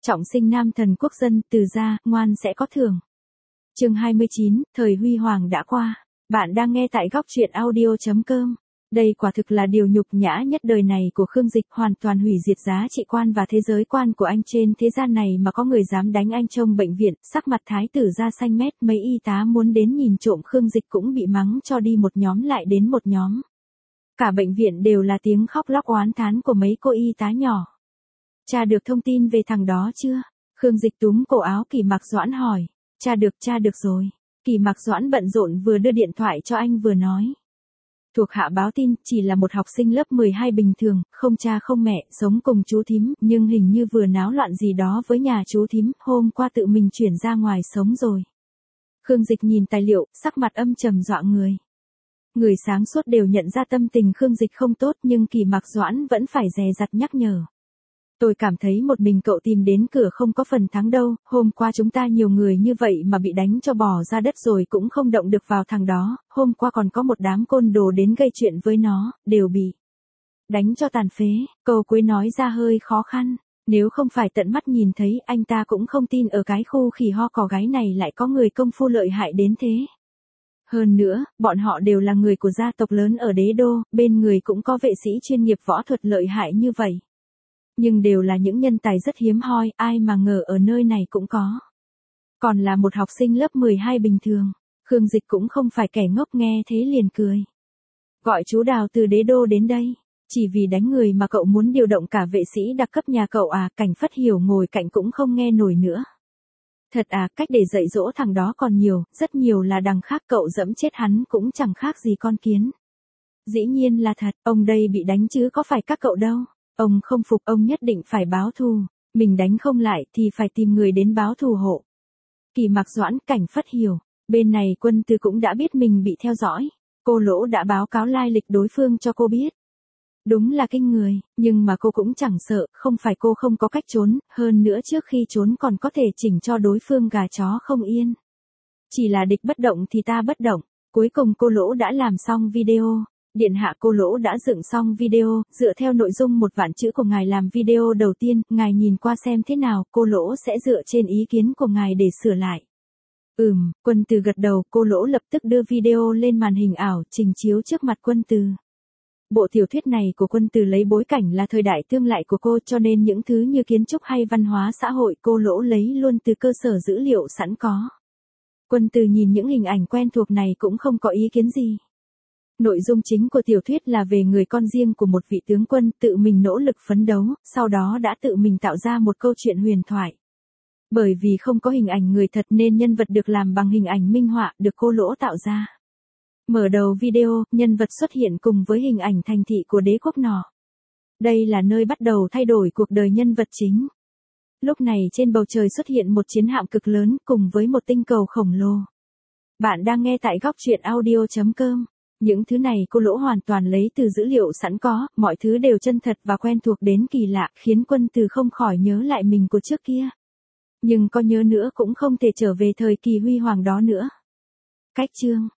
Trọng sinh nam thần quốc dân, từ gia, ngoan sẽ có thưởng. Chương 29, thời huy hoàng đã qua. Bạn đang nghe tại góc truyện audio.com. Đây quả thực là điều nhục nhã nhất đời này của Khương Dịch, hoàn toàn hủy diệt giá trị quan và thế giới quan của anh trên thế gian này mà có người dám đánh anh trong bệnh viện, sắc mặt thái tử ra xanh mét, mấy y tá muốn đến nhìn trộm Khương Dịch cũng bị mắng cho đi một nhóm lại đến một nhóm. Cả bệnh viện đều là tiếng khóc lóc oán thán của mấy cô y tá nhỏ. Tra được thông tin về thằng đó chưa? Khương Dịch túm cổ áo Kỳ Mạc Doãn hỏi. Tra được rồi. Kỳ Mạc Doãn bận rộn vừa đưa điện thoại cho anh vừa nói. Thuộc hạ báo tin, chỉ là một học sinh lớp 12 bình thường, không cha không mẹ, sống cùng chú thím, nhưng hình như vừa náo loạn gì đó với nhà chú thím, hôm qua tự mình chuyển ra ngoài sống rồi. Khương Dịch nhìn tài liệu, sắc mặt âm trầm dọa người. Người sáng suốt đều nhận ra tâm tình Khương Dịch không tốt, nhưng Kỳ Mạc Doãn vẫn phải dè dặt nhắc nhở. Tôi cảm thấy một mình cậu tìm đến cửa không có phần thắng đâu, hôm qua chúng ta nhiều người như vậy mà bị đánh cho bò ra đất rồi cũng không động được vào thằng đó, hôm qua còn có một đám côn đồ đến gây chuyện với nó, đều bị đánh cho tàn phế. Câu cuối nói ra hơi khó khăn, nếu không phải tận mắt nhìn thấy anh ta cũng không tin ở cái khu khỉ ho cò gái này lại có người công phu lợi hại đến thế. Hơn nữa, bọn họ đều là người của gia tộc lớn ở đế đô, bên người cũng có vệ sĩ chuyên nghiệp võ thuật lợi hại như vậy. Nhưng đều là những nhân tài rất hiếm hoi, ai mà ngờ ở nơi này cũng có. Còn là một học sinh lớp 12 bình thường, Khương Dịch cũng không phải kẻ ngốc, nghe thế liền cười. Gọi chú Đào từ đế đô đến đây, chỉ vì đánh người mà cậu muốn điều động cả vệ sĩ đặc cấp nhà cậu à? Cảnh Phất Hiểu ngồi cạnh cũng không nghe nổi nữa. Thật à, cách để dạy dỗ thằng đó còn nhiều, rất nhiều là đằng khác, cậu dẫm chết hắn cũng chẳng khác gì con kiến. Dĩ nhiên là thật, ông đây bị đánh chứ có phải các cậu đâu. Ông không phục, ông nhất định phải báo thù, mình đánh không lại thì phải tìm người đến báo thù hộ. Kỳ Mạc Doãn, Cảnh Phất Hiểu, bên này Quân Tư cũng đã biết mình bị theo dõi, cô Lỗ đã báo cáo lai lịch đối phương cho cô biết. Đúng là kinh người, nhưng mà cô cũng chẳng sợ, không phải cô không có cách trốn, hơn nữa trước khi trốn còn có thể chỉnh cho đối phương gà chó không yên. Chỉ là địch bất động thì ta bất động, cuối cùng cô Lỗ đã làm xong video. Điện hạ, cô Lỗ đã dựng xong video, dựa theo nội dung 1.000.000 chữ của ngài làm video đầu tiên, ngài nhìn qua xem thế nào, cô Lỗ sẽ dựa trên ý kiến của ngài để sửa lại. Quân Từ gật đầu, cô Lỗ lập tức đưa video lên màn hình ảo, trình chiếu trước mặt Quân Từ. Bộ tiểu thuyết này của Quân Từ lấy bối cảnh là thời đại tương lại của cô, cho nên những thứ như kiến trúc hay văn hóa xã hội cô Lỗ lấy luôn từ cơ sở dữ liệu sẵn có. Quân Từ nhìn những hình ảnh quen thuộc này cũng không có ý kiến gì. Nội dung chính của tiểu thuyết là về người con riêng của một vị tướng quân tự mình nỗ lực phấn đấu, sau đó đã tự mình tạo ra một câu chuyện huyền thoại. Bởi vì không có hình ảnh người thật nên nhân vật được làm bằng hình ảnh minh họa được cô Lỗ tạo ra. Mở đầu video, nhân vật xuất hiện cùng với hình ảnh thành thị của đế quốc nọ. Đây là nơi bắt đầu thay đổi cuộc đời nhân vật chính. Lúc này trên bầu trời xuất hiện một chiến hạm cực lớn cùng với một tinh cầu khổng lồ. Bạn đang nghe tại góc truyện audio.com. Những thứ này cô Lỗ hoàn toàn lấy từ dữ liệu sẵn có, mọi thứ đều chân thật và quen thuộc đến kỳ lạ, khiến Quân Từ không khỏi nhớ lại mình của trước kia. Nhưng có nhớ nữa cũng không thể trở về thời kỳ huy hoàng đó nữa. Cách chương